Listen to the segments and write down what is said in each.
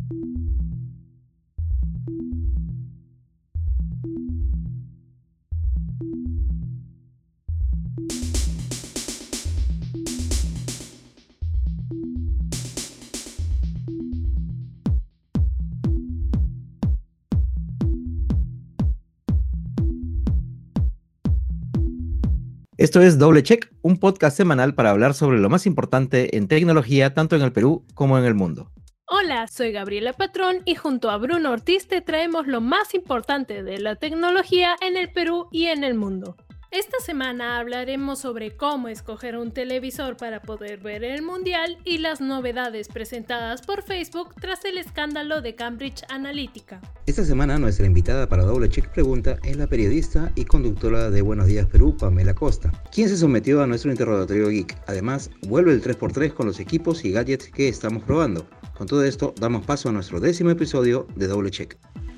Esto es Doble Check, un podcast semanal para hablar sobre lo más importante en tecnología tanto en el Perú como en el mundo. Hola, soy Gabriela Patrón y junto a Bruno Ortiz te traemos lo más importante de la tecnología en el Perú y en el mundo. Esta semana hablaremos sobre cómo escoger un televisor para poder ver el Mundial y las novedades presentadas por Facebook tras el escándalo de Cambridge Analytica. Esta semana nuestra invitada para Doble Check Pregunta es la periodista y conductora de Buenos Días Perú, Pamela Costa, quien se sometió a nuestro interrogatorio geek. Además, vuelve el 3x3 con los equipos y gadgets que estamos probando. Con todo esto, damos paso a nuestro 10º episodio de Doble Check.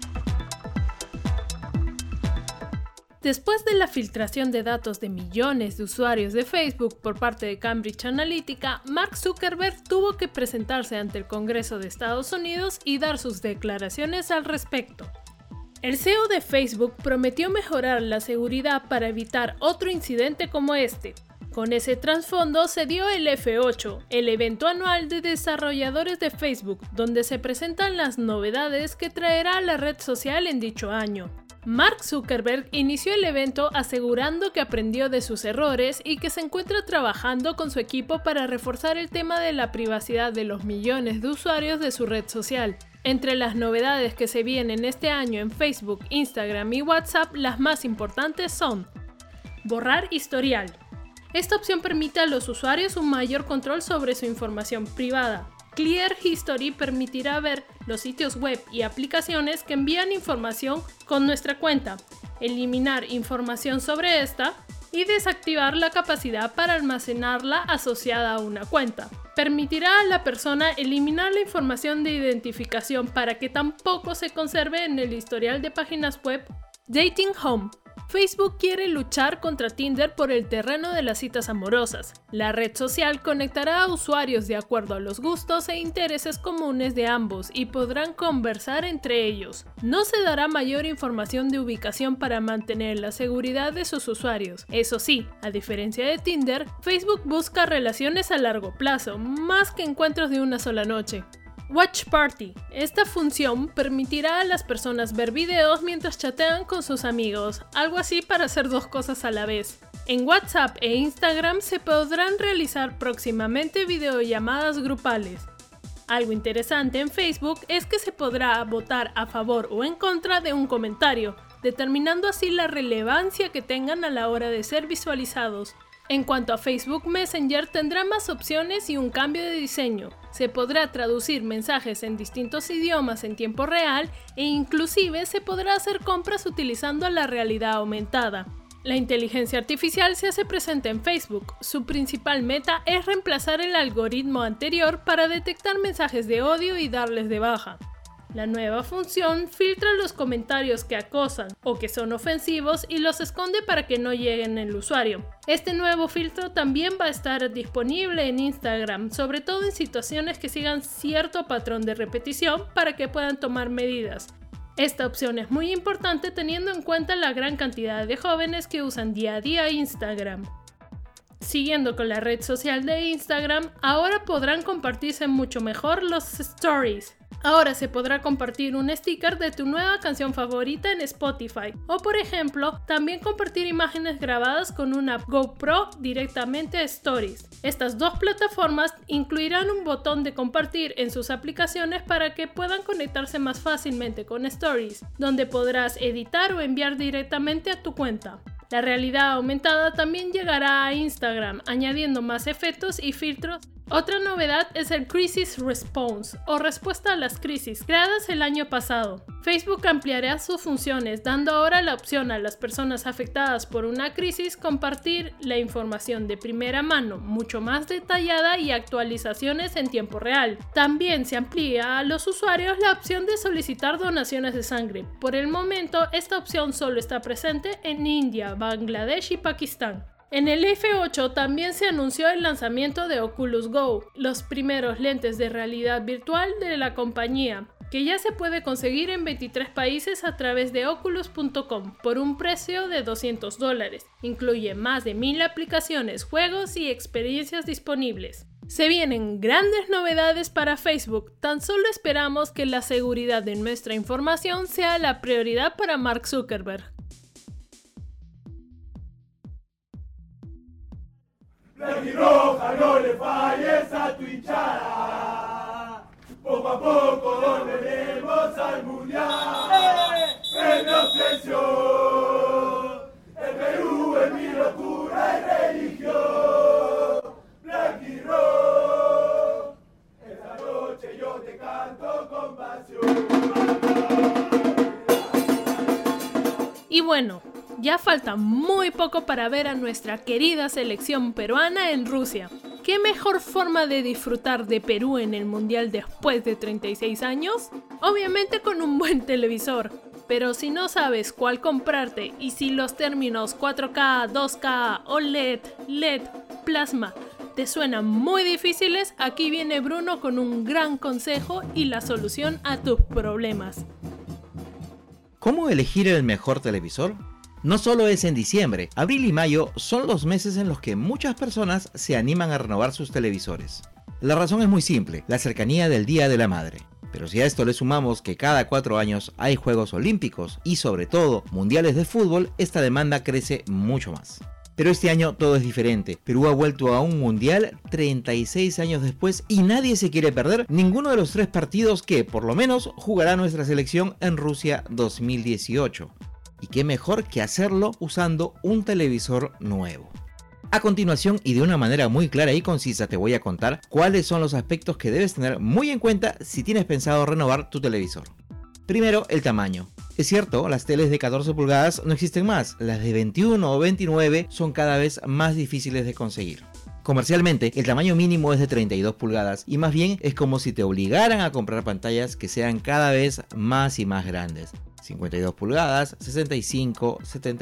Después de la filtración de datos de millones de usuarios de Facebook por parte de Cambridge Analytica, Mark Zuckerberg tuvo que presentarse ante el Congreso de Estados Unidos y dar sus declaraciones al respecto. El CEO de Facebook prometió mejorar la seguridad para evitar otro incidente como este. Con ese trasfondo se dio el F8, el evento anual de desarrolladores de Facebook, donde se presentan las novedades que traerá la red social en dicho año. Mark Zuckerberg inició el evento asegurando que aprendió de sus errores y que se encuentra trabajando con su equipo para reforzar el tema de la privacidad de los millones de usuarios de su red social. Entre las novedades que se vienen este año en Facebook, Instagram y WhatsApp, las más importantes son: borrar historial. Esta opción permite a los usuarios un mayor control sobre su información privada. Clear History permitirá ver los sitios web y aplicaciones que envían información con nuestra cuenta, eliminar información sobre esta y desactivar la capacidad para almacenarla asociada a una cuenta. Permitirá a la persona eliminar la información de identificación para que tampoco se conserve en el historial de páginas web. Dating Home. Facebook quiere luchar contra Tinder por el terreno de las citas amorosas. La red social conectará a usuarios de acuerdo a los gustos e intereses comunes de ambos y podrán conversar entre ellos. No se dará mayor información de ubicación para mantener la seguridad de sus usuarios. Eso sí, a diferencia de Tinder, Facebook busca relaciones a largo plazo, más que encuentros de una sola noche. Watch Party. Esta función permitirá a las personas ver videos mientras chatean con sus amigos, algo así para hacer dos cosas a la vez. En WhatsApp e Instagram se podrán realizar próximamente videollamadas grupales. Algo interesante en Facebook es que se podrá votar a favor o en contra de un comentario, determinando así la relevancia que tengan a la hora de ser visualizados. En cuanto a Facebook Messenger, tendrá más opciones y un cambio de diseño. Se podrá traducir mensajes en distintos idiomas en tiempo real e inclusive se podrá hacer compras utilizando la realidad aumentada. La inteligencia artificial se hace presente en Facebook. Su principal meta es reemplazar el algoritmo anterior para detectar mensajes de odio y darles de baja. La nueva función filtra los comentarios que acosan o que son ofensivos y los esconde para que no lleguen al usuario. Este nuevo filtro también va a estar disponible en Instagram, sobre todo en situaciones que sigan cierto patrón de repetición para que puedan tomar medidas. Esta opción es muy importante teniendo en cuenta la gran cantidad de jóvenes que usan día a día Instagram. Siguiendo con la red social de Instagram, ahora podrán compartirse mucho mejor los stories. Ahora se podrá compartir un sticker de tu nueva canción favorita en Spotify o, por ejemplo, también compartir imágenes grabadas con una GoPro directamente a Stories. Estas dos plataformas incluirán un botón de compartir en sus aplicaciones para que puedan conectarse más fácilmente con Stories, donde podrás editar o enviar directamente a tu cuenta. La realidad aumentada también llegará a Instagram, añadiendo más efectos y filtros. Otra novedad es el Crisis Response, o respuesta a las crisis, creadas el año pasado. Facebook ampliará sus funciones, dando ahora la opción a las personas afectadas por una crisis compartir la información de primera mano, mucho más detallada y actualizaciones en tiempo real. También se amplía a los usuarios la opción de solicitar donaciones de sangre. Por el momento, esta opción solo está presente en India, Bangladesh y Pakistán. En el F8 también se anunció el lanzamiento de Oculus Go, los primeros lentes de realidad virtual de la compañía. que ya se puede conseguir en 23 países a través de Oculus.com por un precio de $200. Incluye más de 1000 aplicaciones, juegos y experiencias disponibles. Se vienen grandes novedades para Facebook, tan solo esperamos que la seguridad de nuestra información sea la prioridad para Mark Zuckerberg. Blanquirroja, no le falles a tu hinchada. Poco a poco volveremos al mundial. En mi obsesión, el Perú es mi locura y religión. Blanquirroja, esta noche yo te canto con pasión. Y bueno, ya falta muy poco para ver a nuestra querida selección peruana en Rusia. ¿Qué mejor forma de disfrutar de Perú en el Mundial después de 36 años? Obviamente con un buen televisor. Pero si no sabes cuál comprarte y si los términos 4K, 2K, OLED, LED, Plasma te suenan muy difíciles, aquí viene Bruno con un gran consejo y la solución a tus problemas. ¿Cómo elegir el mejor televisor? No solo es en diciembre, abril y mayo son los meses en los que muchas personas se animan a renovar sus televisores. La razón es muy simple, la cercanía del Día de la Madre. Pero si a esto le sumamos que cada 4 años hay Juegos Olímpicos y sobre todo mundiales de fútbol, esta demanda crece mucho más. Pero este año todo es diferente. Perú ha vuelto a un mundial 36 años después y nadie se quiere perder ninguno de los 3 partidos que, por lo menos, jugará nuestra selección en Rusia 2018. Y qué mejor que hacerlo usando un televisor nuevo. A continuación, y de una manera muy clara y concisa, te voy a contar cuáles son los aspectos que debes tener muy en cuenta si tienes pensado renovar tu televisor. Primero, el tamaño. Es cierto, las teles de 14 pulgadas no existen más, las de 21 o 29 son cada vez más difíciles de conseguir. Comercialmente, el tamaño mínimo es de 32 pulgadas y más bien es como si te obligaran a comprar pantallas que sean cada vez más y más grandes. 52 pulgadas, 65,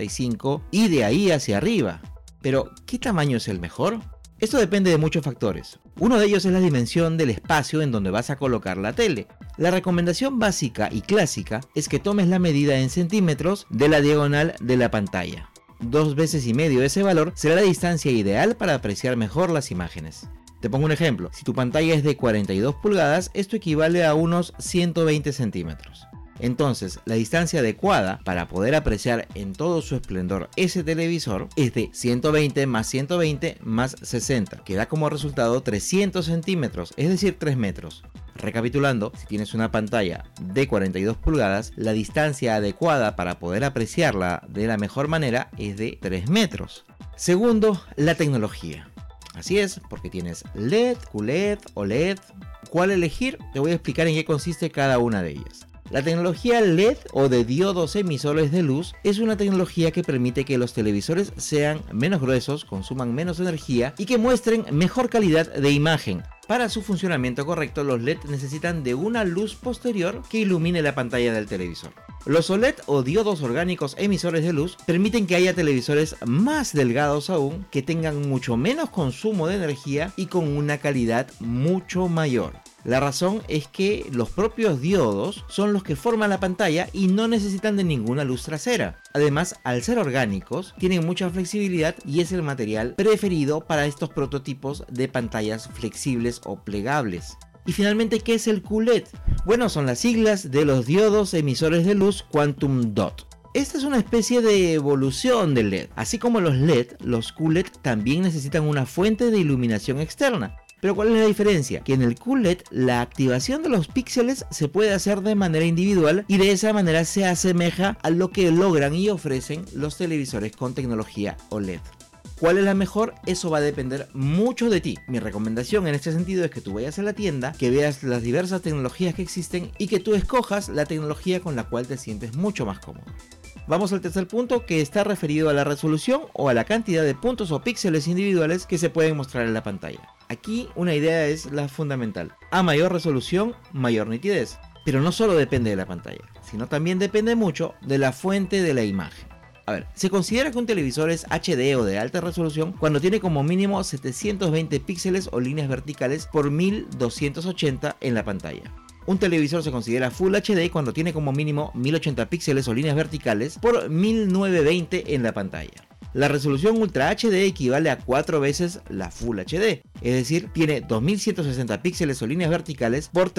75 y de ahí hacia arriba. Pero, ¿qué tamaño es el mejor? Esto depende de muchos factores. Uno de ellos es la dimensión del espacio en donde vas a colocar la tele. La recomendación básica y clásica es que tomes la medida en centímetros de la diagonal de la pantalla. 2,5 veces ese valor será la distancia ideal para apreciar mejor las imágenes. Te pongo un ejemplo. Si tu pantalla es de 42 pulgadas, esto equivale a unos 120 centímetros. Entonces, la distancia adecuada para poder apreciar en todo su esplendor ese televisor es de 120 más 120 más 60, que da como resultado 300 centímetros, es decir, 3 metros. Recapitulando, si tienes una pantalla de 42 pulgadas, la distancia adecuada para poder apreciarla de la mejor manera es de 3 metros. Segundo, la tecnología. Así es, porque tienes LED, QLED, OLED. ¿Cuál elegir? Te voy a explicar en qué consiste cada una de ellas. La tecnología LED o de diodos emisores de luz es una tecnología que permite que los televisores sean menos gruesos, consuman menos energía y que muestren mejor calidad de imagen. Para su funcionamiento correcto, los LED necesitan de una luz posterior que ilumine la pantalla del televisor. Los OLED o diodos orgánicos emisores de luz permiten que haya televisores más delgados aún, que tengan mucho menos consumo de energía y con una calidad mucho mayor. La razón es que los propios diodos son los que forman la pantalla y no necesitan de ninguna luz trasera. Además, al ser orgánicos, tienen mucha flexibilidad y es el material preferido para estos prototipos de pantallas flexibles o plegables. Y finalmente, ¿qué es el QLED? Bueno, son las siglas de los diodos emisores de luz Quantum Dot. Esta es una especie de evolución del LED. Así como los LED, los QLED también necesitan una fuente de iluminación externa. Pero ¿cuál es la diferencia? Que en el QLED la activación de los píxeles se puede hacer de manera individual y de esa manera se asemeja a lo que logran y ofrecen los televisores con tecnología OLED. ¿Cuál es la mejor? Eso va a depender mucho de ti. Mi recomendación en este sentido es que tú vayas a la tienda, que veas las diversas tecnologías que existen y que tú escojas la tecnología con la cual te sientes mucho más cómodo. Vamos al tercer punto, que está referido a la resolución o a la cantidad de puntos o píxeles individuales que se pueden mostrar en la pantalla. Aquí una idea es la fundamental. A mayor resolución, mayor nitidez. Pero no solo depende de la pantalla, sino también depende mucho de la fuente de la imagen. A ver, se considera que un televisor es HD o de alta resolución cuando tiene como mínimo 720 píxeles o líneas verticales por 1280 en la pantalla. Un televisor se considera Full HD cuando tiene como mínimo 1080 píxeles o líneas verticales por 1920 en la pantalla. La resolución Ultra HD equivale a 4 veces la Full HD, es decir, tiene 2160 píxeles o líneas verticales por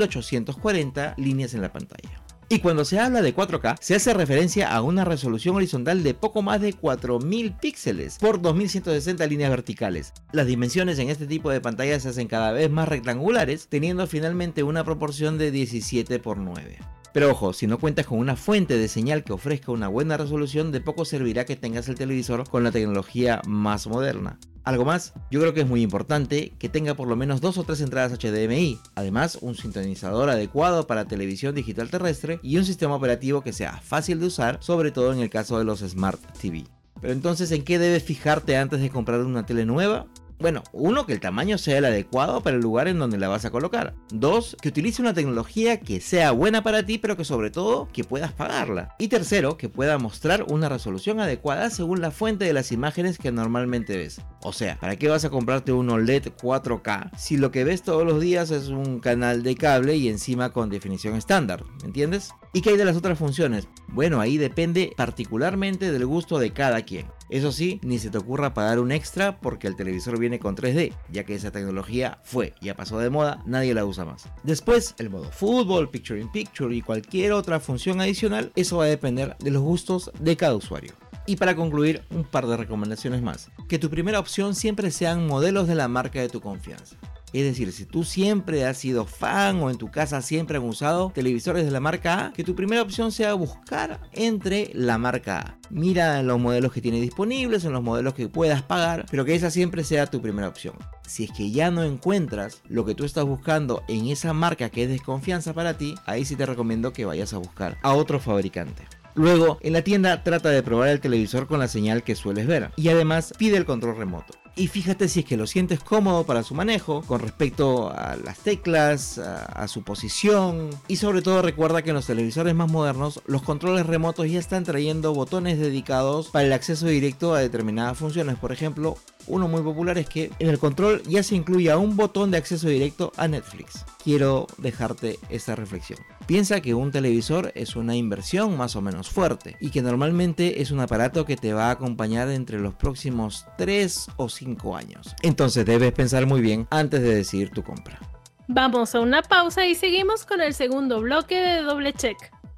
3840 líneas en la pantalla. Y cuando se habla de 4K, se hace referencia a una resolución horizontal de poco más de 4000 píxeles por 2160 líneas verticales. Las dimensiones en este tipo de pantallas se hacen cada vez más rectangulares, teniendo finalmente una proporción de 17:9. Pero ojo, si no cuentas con una fuente de señal que ofrezca una buena resolución, de poco servirá que tengas el televisor con la tecnología más moderna. Algo más, yo creo que es muy importante que tenga por lo menos 2 o 3 entradas HDMI, además un sintonizador adecuado para televisión digital terrestre y un sistema operativo que sea fácil de usar, sobre todo en el caso de los Smart TV. Pero entonces, ¿en qué debes fijarte antes de comprar una tele nueva? Bueno, 1, que el tamaño sea el adecuado para el lugar en donde la vas a colocar. 2, que utilice una tecnología que sea buena para ti, pero que sobre todo que puedas pagarla. Y 3, que pueda mostrar una resolución adecuada según la fuente de las imágenes que normalmente ves. O sea, ¿para qué vas a comprarte un OLED 4K si lo que ves todos los días es un canal de cable y encima con definición estándar? ¿Me entiendes? ¿Y qué hay de las otras funciones? Bueno, ahí depende particularmente del gusto de cada quien. Eso sí, ni se te ocurra pagar un extra porque el televisor viene con 3D, ya que esa tecnología ya pasó de moda, nadie la usa más. Después, el modo fútbol, Picture in Picture y cualquier otra función adicional, eso va a depender de los gustos de cada usuario. Y para concluir, un par de recomendaciones más. Que tu primera opción siempre sean modelos de la marca de tu confianza. Es decir, si tú siempre has sido fan o en tu casa siempre han usado televisores de la marca A, que tu primera opción sea buscar entre la marca A. Mira los modelos que tiene disponibles, en los modelos que puedas pagar, pero que esa siempre sea tu primera opción. Si es que ya no encuentras lo que tú estás buscando en esa marca que es de confianza para ti, ahí sí te recomiendo que vayas a buscar a otro fabricante. Luego, en la tienda trata de probar el televisor con la señal que sueles ver y además pide el control remoto. Y fíjate si es que lo sientes cómodo para su manejo, con respecto a las teclas, a su posición. Y sobre todo recuerda que en los televisores más modernos, los controles remotos ya están trayendo botones dedicados para el acceso directo a determinadas funciones. Por ejemplo, uno muy popular es que en el control ya se incluya un botón de acceso directo a Netflix. Quiero dejarte esta reflexión. Piensa que un televisor es una inversión más o menos fuerte y que normalmente es un aparato que te va a acompañar entre los próximos 3 o 5 años. Entonces debes pensar muy bien antes de decidir tu compra. Vamos a una pausa y seguimos con el segundo bloque de Doble Check.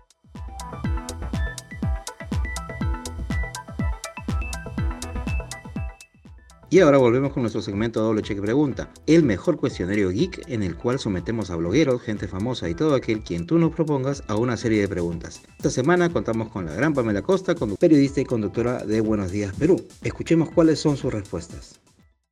Y ahora volvemos con nuestro segmento Doble Check Pregunta, el mejor cuestionario geek en el cual sometemos a blogueros, gente famosa y todo aquel quien tú nos propongas a una serie de preguntas. Esta semana contamos con la gran Pamela Costa, periodista y conductora de Buenos Días Perú. Escuchemos cuáles son sus respuestas.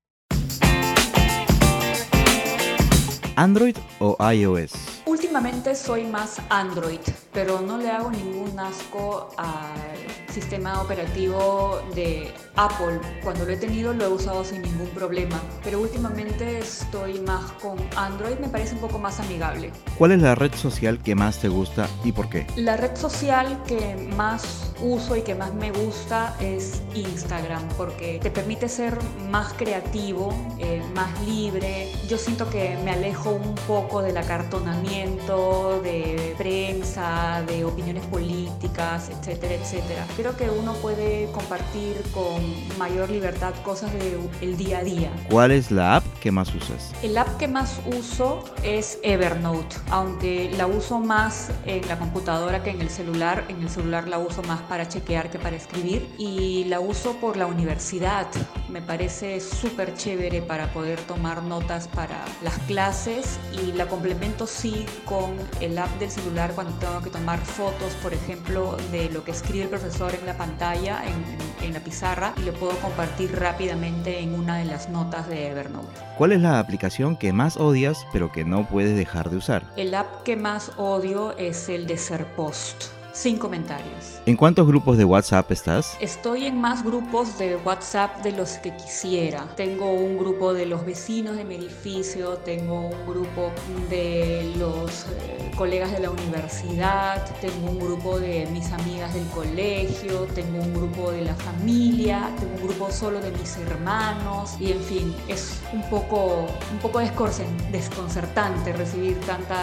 ¿Android o iOS? Últimamente soy más Android, pero no le hago ningún asco al sistema operativo de Apple. Cuando lo he tenido lo he usado sin ningún problema, pero últimamente estoy más con Android, me parece un poco más amigable. ¿Cuál es la red social que más te gusta y por qué? La red social que más uso y que más me gusta es Instagram, porque te permite ser más creativo, más libre. Yo siento que me alejo un poco del acartonamiento, de prensa, de opiniones políticas, etcétera, etcétera. Creo que uno puede compartir con mayor libertad cosas del día a día. ¿Cuál es la app que más usas? El app que más uso es Evernote, aunque la uso más en la computadora que en el celular. En el celular la uso más para chequear que para escribir, y la uso por la universidad. Me parece súper chévere para poder tomar notas para las clases, y la complemento sí con el app del celular cuando tengo que tomar fotos, por ejemplo, de lo que escribe el profesor en la pantalla, en la pizarra, y lo puedo compartir rápidamente en una de las notas de Evernote. ¿Cuál es la aplicación que más odias pero que no puedes dejar de usar? El app que más odio es el de Serpost. Sin comentarios. ¿En cuántos grupos de WhatsApp estás? Estoy en más grupos de WhatsApp de los que quisiera. Tengo un grupo de los vecinos de mi edificio, tengo un grupo de los colegas de la universidad, tengo un grupo de mis amigas del colegio, tengo un grupo de la familia, tengo un grupo solo de mis hermanos, y en fin, es un poco desconcertante recibir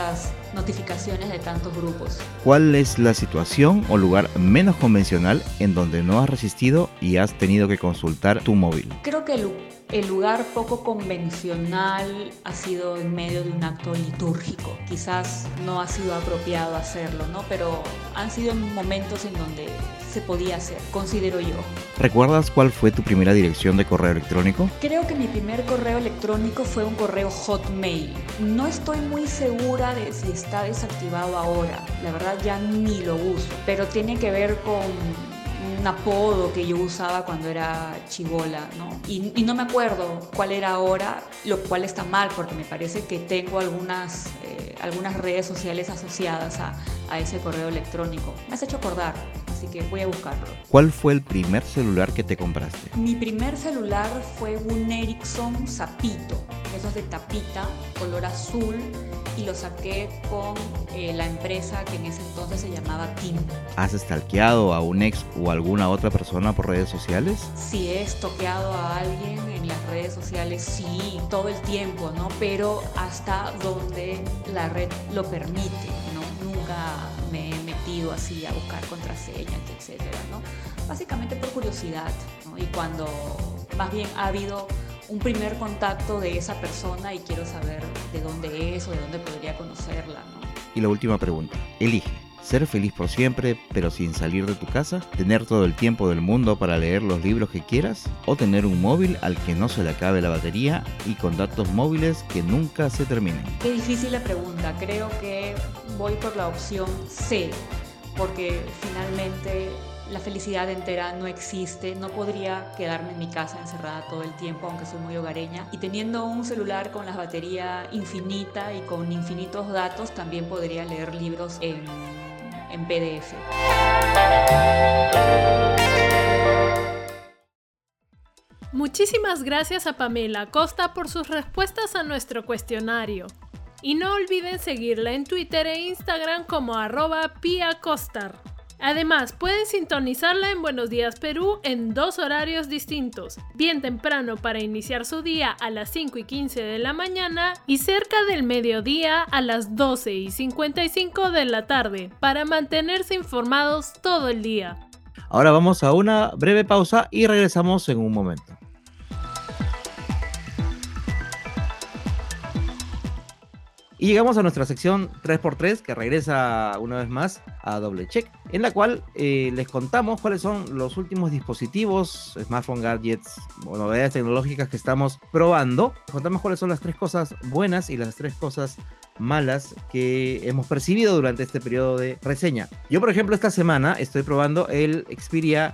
notificaciones de tantos grupos. ¿Cuál es la situación o lugar menos convencional en donde no has resistido y has tenido que consultar tu móvil? Creo que el lugar poco convencional ha sido en medio de un acto litúrgico. Quizás no ha sido apropiado hacerlo, ¿no? Pero han sido momentos en donde se podía hacer, considero yo. ¿Recuerdas cuál fue tu primera dirección de correo electrónico? Creo que mi primer correo electrónico fue un correo Hotmail. No estoy muy segura de si está desactivado ahora. La verdad ya ni lo uso. Pero tiene que ver con un apodo que yo usaba cuando era chibola, ¿no? Y no me acuerdo cuál era ahora, lo cual está mal porque me parece que tengo algunas redes sociales asociadas a ese correo electrónico. Me has hecho acordar, así que voy a buscarlo. ¿Cuál fue el primer celular que te compraste? Mi primer celular fue un Ericsson Zapito, esos de tapita, color azul, y lo saqué con la empresa que en ese entonces se llamaba TIM. ¿Has stalkeado a un ex o alguna otra persona por redes sociales? Si he stalkeado a alguien en las redes sociales, sí, todo el tiempo, ¿no? Pero hasta donde la red lo permite, ¿no? Nunca me he metido así a buscar contraseñas, etcétera, ¿no? Básicamente por curiosidad, ¿no? Y cuando más bien ha habido un primer contacto de esa persona y quiero saber de dónde es o de dónde podría conocerla, ¿no? Y la última pregunta. Elige ser feliz por siempre, pero sin salir de tu casa, tener todo el tiempo del mundo para leer los libros que quieras, o tener un móvil al que no se le acabe la batería y con datos móviles que nunca se terminen. Qué difícil la pregunta. Creo que voy por la opción C, porque finalmente la felicidad entera no existe. No podría quedarme en mi casa encerrada todo el tiempo, aunque soy muy hogareña. Y teniendo un celular con la batería infinita y con infinitos datos, también podría leer libros en PDF. Muchísimas gracias a Pamela Acosta por sus respuestas a nuestro cuestionario. Y no olviden seguirla en Twitter e Instagram como @piacostar. Además, pueden sintonizarla en Buenos Días Perú en 2 horarios distintos, bien temprano para iniciar su día a las 5:15 de la mañana y cerca del mediodía a las 12:55 de la tarde, para mantenerse informados todo el día. Ahora vamos a una breve pausa y regresamos en un momento. Y llegamos a nuestra sección 3x3, que regresa una vez más a Doble Check, en la cual les contamos cuáles son los últimos dispositivos, smartphone, gadgets o novedades tecnológicas que estamos probando. Contamos cuáles son las 3 cosas buenas y las 3 cosas malas que hemos percibido durante este periodo de reseña. Yo, por ejemplo, esta semana estoy probando el Xperia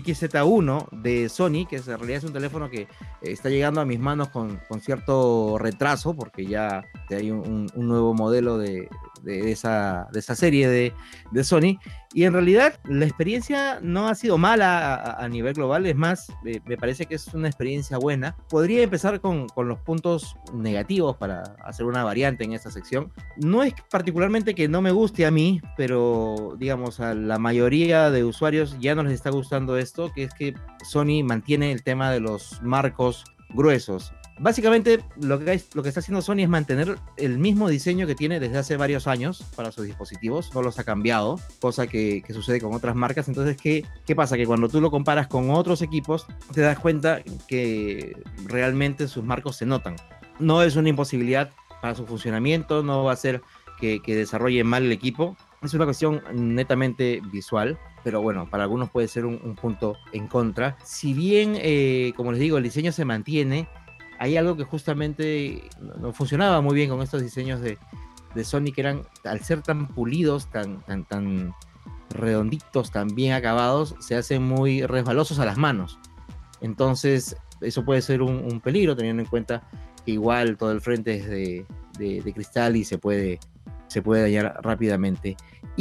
XZ1 de Sony, que en realidad es un teléfono que está llegando a mis manos con cierto retraso, porque ya hay un nuevo modelo de esa serie de Sony, y en realidad la experiencia no ha sido mala a nivel global. Es más, me parece que es una experiencia buena. Podría empezar con los puntos negativos para hacer una variante en esta sección. No es particularmente que no me guste a mí, pero digamos a la mayoría de usuarios ya no les está gustando esto, que es que Sony mantiene el tema de los marcos gruesos. Básicamente lo que está haciendo Sony es mantener el mismo diseño que tiene desde hace varios años para sus dispositivos, no los ha cambiado, cosa que sucede con otras marcas. Entonces, ¿qué pasa? Que cuando tú lo comparas con otros equipos, te das cuenta que realmente sus marcos se notan. No es una imposibilidad para su funcionamiento, no va a hacer que desarrolle mal el equipo. Es una cuestión netamente visual, pero bueno, para algunos puede ser un punto en contra. Si bien, como les digo, el diseño se mantiene, hay algo que justamente no funcionaba muy bien con estos diseños de Sony, que eran, al ser tan pulidos, tan redonditos, tan bien acabados, se hacen muy resbalosos a las manos. Entonces, eso puede ser un peligro, teniendo en cuenta que igual todo el frente es de cristal y se puede dañar rápidamente.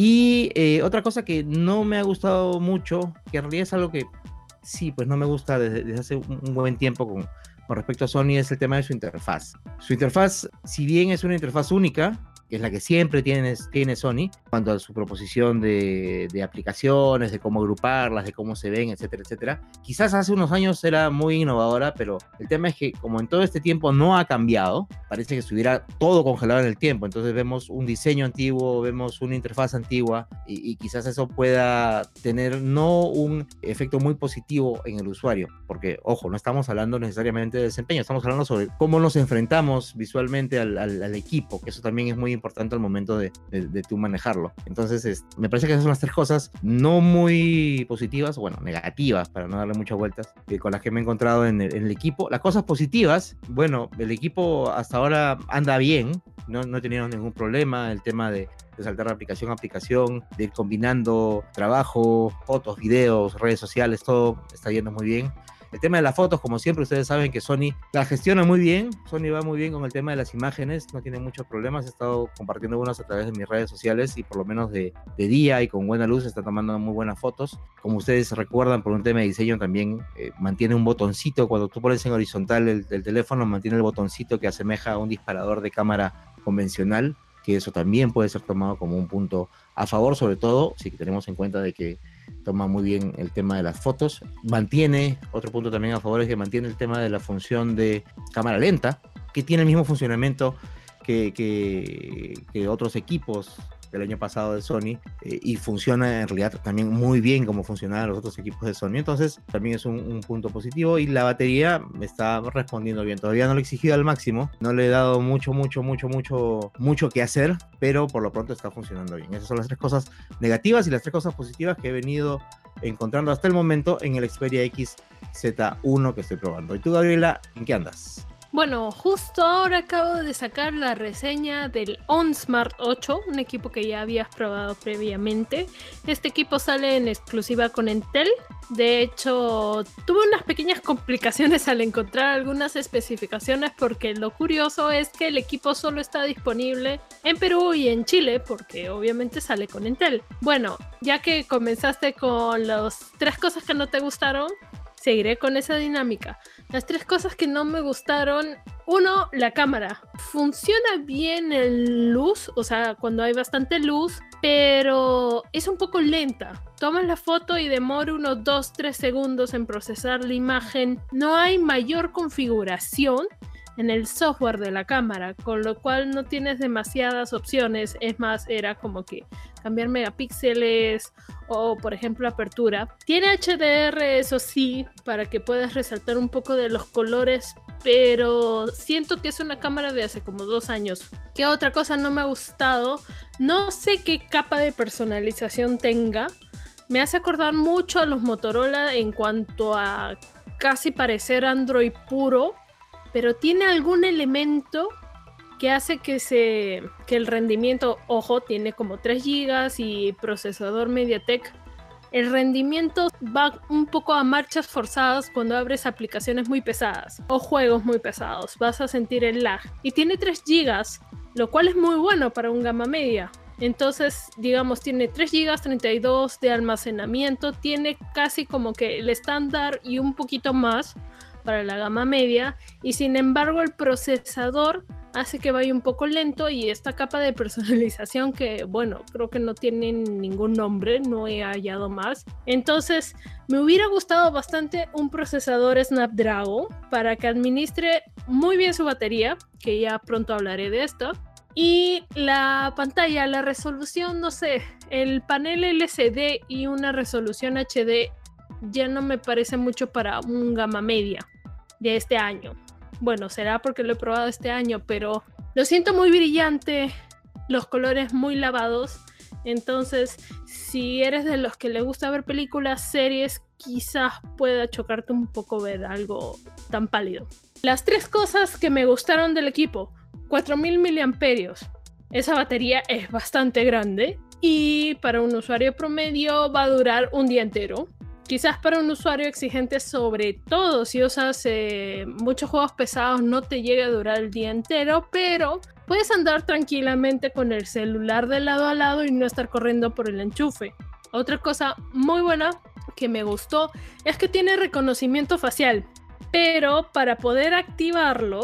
Y otra cosa que no me ha gustado mucho, que en realidad es algo que sí, pues no me gusta desde hace un buen tiempo con respecto a Sony, es el tema de su interfaz. Su interfaz, si bien es una interfaz única, que es la que siempre tiene Sony, cuanto a su proposición de aplicaciones, de cómo agruparlas, de cómo se ven, etcétera, etcétera. Quizás hace unos años era muy innovadora, pero el tema es que como en todo este tiempo no ha cambiado, parece que estuviera todo congelado en el tiempo. Entonces vemos un diseño antiguo, vemos una interfaz antigua y quizás eso pueda tener no un efecto muy positivo en el usuario, porque, ojo, no estamos hablando necesariamente de desempeño, estamos hablando sobre cómo nos enfrentamos visualmente al equipo, que eso también es muy importante al momento de tú manejarlo. Entonces, me parece que esas son las tres cosas no muy positivas, bueno, negativas, para no darle muchas vueltas, con las que me he encontrado en el equipo. Las cosas positivas, bueno, el equipo hasta ahora anda bien, no he tenido ningún problema, el tema de saltar de aplicación a aplicación, de ir combinando trabajo, fotos, videos, redes sociales, todo está yendo muy bien. El tema de las fotos, como siempre, ustedes saben que Sony la gestiona muy bien. Sony va muy bien con el tema de las imágenes, no tiene muchos problemas. He estado compartiendo algunas a través de mis redes sociales y por lo menos de día y con buena luz está tomando muy buenas fotos. Como ustedes recuerdan, por un tema de diseño también mantiene un botoncito. Cuando tú pones en horizontal el teléfono, mantiene el botoncito que asemeja a un disparador de cámara convencional, que eso también puede ser tomado como un punto a favor, sobre todo si tenemos en cuenta de que toma muy bien el tema de las fotos. Mantiene, otro punto también a favor es que mantiene el tema de la función de cámara lenta, que tiene el mismo funcionamiento que otros equipos del año pasado de Sony, y funciona en realidad también muy bien como funcionaban los otros equipos de Sony. Entonces también es un punto positivo, y la batería me está respondiendo bien. Todavía no lo he exigido al máximo, no le he dado mucho que hacer, pero por lo pronto está funcionando bien. Esas son las tres cosas negativas y las tres cosas positivas que he venido encontrando hasta el momento en el Xperia X Z1 que estoy probando. ¿Y tú, Gabriela, en qué andas? Bueno, justo ahora acabo de sacar la reseña del OnSmart 8, un equipo que ya habías probado previamente. Este equipo sale en exclusiva con Intel. De hecho, tuve unas pequeñas complicaciones al encontrar algunas especificaciones, porque lo curioso es que el equipo solo está disponible en Perú y en Chile, porque obviamente sale con Intel. Bueno, ya que comenzaste con las tres cosas que no te gustaron, seguiré con esa dinámica. Las tres cosas que no me gustaron: 1, la cámara. Funciona bien en luz, o sea, cuando hay bastante luz, pero es un poco lenta. Tomas la foto y demora unos 2-3 segundos en procesar la imagen. No hay mayor configuración en el software de la cámara, con lo cual no tienes demasiadas opciones. Es más, era como que cambiar megapíxeles o, por ejemplo, apertura. Tiene HDR, eso sí, para que puedas resaltar un poco de los colores, pero siento que es una cámara de hace como 2 años. ¿Qué otra cosa no me ha gustado? No sé qué capa de personalización tenga. Me hace acordar mucho a los Motorola en cuanto a casi parecer Android puro, pero tiene algún elemento que hace que el rendimiento, ojo, tiene como 3 GB y procesador MediaTek. El rendimiento va un poco a marchas forzadas cuando abres aplicaciones muy pesadas o juegos muy pesados. Vas a sentir el lag. Y tiene 3 GB, lo cual es muy bueno para un gama media. Entonces, digamos, tiene 3 GB, 32 de almacenamiento. Tiene casi como que el estándar y un poquito más para la gama media, y sin embargo el procesador hace que vaya un poco lento, y esta capa de personalización que, bueno, creo que no tiene ningún nombre, no he hallado más. Entonces me hubiera gustado bastante un procesador Snapdragon para que administre muy bien su batería, que ya pronto hablaré de esto. Y la pantalla, la resolución, no sé, el panel LCD y una resolución HD ya no me parece mucho para un gama media de este año. Bueno, será porque lo he probado este año, pero lo siento muy brillante, los colores muy lavados. Entonces, si eres de los que le gusta ver películas, series, quizás pueda chocarte un poco ver algo tan pálido. Las tres cosas que me gustaron del equipo: 4000 mAh. Esa batería es bastante grande y para un usuario promedio va a durar un día entero. Quizás para un usuario exigente, sobre todo si usas muchos juegos pesados, no te llegue a durar el día entero, pero puedes andar tranquilamente con el celular de lado a lado y no estar corriendo por el enchufe. Otra cosa muy buena que me gustó es que tiene reconocimiento facial, pero para poder activarlo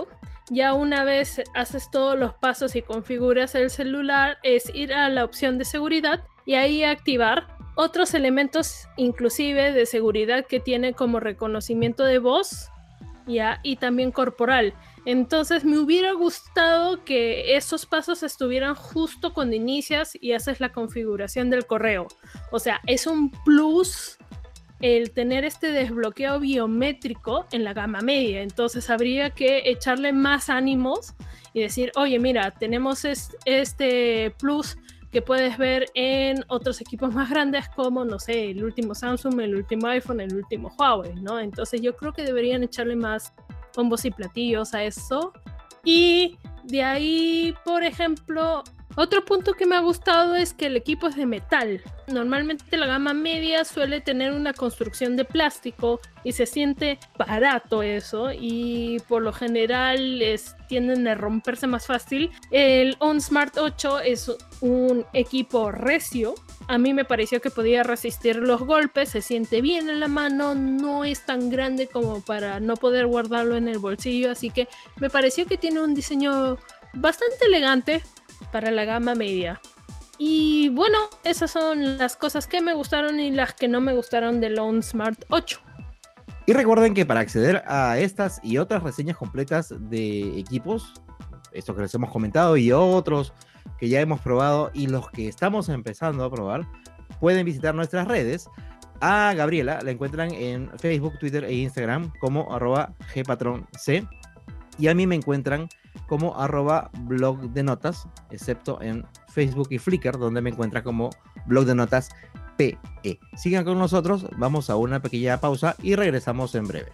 Ya una vez haces todos los pasos y configuras el celular, es ir a la opción de seguridad y ahí activar otros elementos inclusive de seguridad que tiene como reconocimiento de voz, ¿ya? Y también corporal. Entonces me hubiera gustado que esos pasos estuvieran justo cuando inicias y haces la configuración del correo. O sea, es un plus el tener este desbloqueo biométrico en la gama media. Entonces habría que echarle más ánimos y decir, oye, mira, tenemos este plus que puedes ver en otros equipos más grandes como, no sé, el último Samsung, el último iPhone, el último Huawei, ¿no? Entonces yo creo que deberían echarle más bombos y platillos a eso. Y de ahí, por ejemplo, otro punto que me ha gustado es que el equipo es de metal. Normalmente la gama media suele tener una construcción de plástico y se siente barato eso, y por lo general tienden a romperse más fácil. El OnSmart 8 es un equipo recio. A mí me pareció que podía resistir los golpes, se siente bien en la mano, no es tan grande como para no poder guardarlo en el bolsillo, así que me pareció que tiene un diseño bastante elegante para la gama media. Y bueno, esas son las cosas que me gustaron y las que no me gustaron del OnSmart 8. Y recuerden que para acceder a estas y otras reseñas completas de equipos, estos que les hemos comentado y otros que ya hemos probado y los que estamos empezando a probar, pueden visitar nuestras redes. A Gabriela la encuentran en Facebook, Twitter e Instagram como @gpatronc, y a mí me encuentran como @blog de notas, excepto en Facebook y Flickr, donde me encuentran como blog de notas PE. Sigan con nosotros, vamos a una pequeña pausa y regresamos en breve.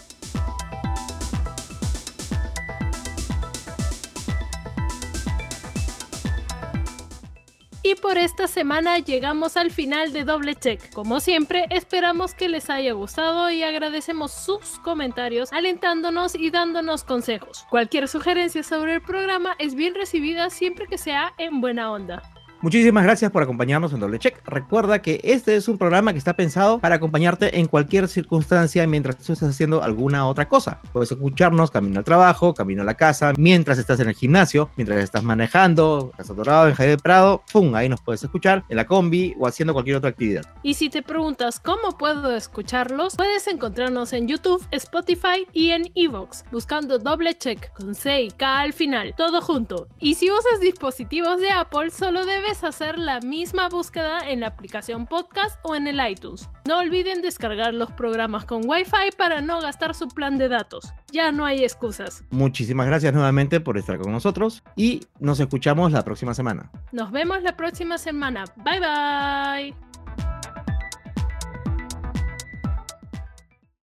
Y por esta semana llegamos al final de Doble Check. Como siempre, esperamos que les haya gustado y agradecemos sus comentarios, alentándonos y dándonos consejos. Cualquier sugerencia sobre el programa es bien recibida siempre que sea en buena onda. Muchísimas gracias por acompañarnos en Doble Check. Recuerda que este es un programa que está pensado para acompañarte en cualquier circunstancia mientras tú estás haciendo alguna otra cosa. Puedes escucharnos camino al trabajo, camino a la casa, mientras estás en el gimnasio, mientras estás manejando, estás atorado en Javier Prado, ¡pum! Ahí nos puedes escuchar en la combi o haciendo cualquier otra actividad. Y si te preguntas cómo puedo escucharlos, puedes encontrarnos en YouTube, Spotify y en Evox, buscando Doble Check con C y K al final, todo junto. Y si usas dispositivos de Apple, solo debes hacer la misma búsqueda en la aplicación podcast o en el iTunes. No olviden descargar los programas con Wi-Fi para no gastar su plan de datos. Ya no hay excusas. Muchísimas gracias nuevamente por estar con nosotros y nos escuchamos la próxima semana. Nos vemos la próxima semana. Bye bye.